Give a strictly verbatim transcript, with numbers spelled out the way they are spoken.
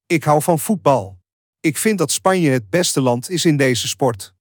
Ik hou van voetbal. Ik vind dat Spanje het beste land is in deze sport.